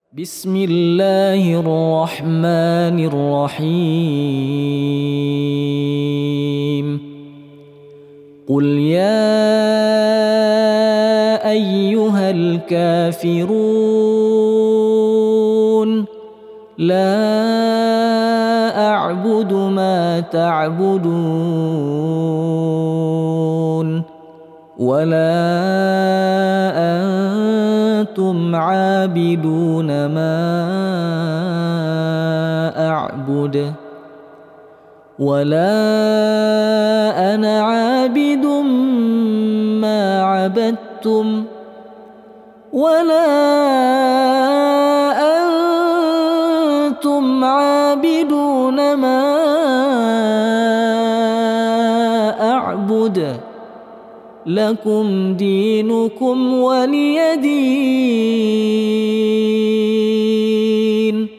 بسم الله الرحمن الرحيم قل يا أيها الكافرون لا أعبد ما تعبدون ولا أنتم عابدون ما أعبد ولا أنا عابد ما عبدتم ولا أنتم عابدون ما أعبد لكم دينكم ولي دين.